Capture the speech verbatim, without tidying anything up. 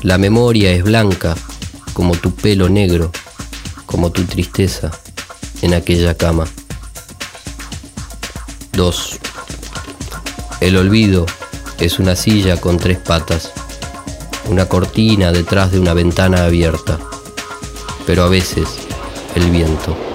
La memoria es blanca como tu pelo negro, como tu tristeza en aquella cama. Dos. El olvido es una silla con tres patas, una cortina detrás de una ventana abierta, pero a veces el viento.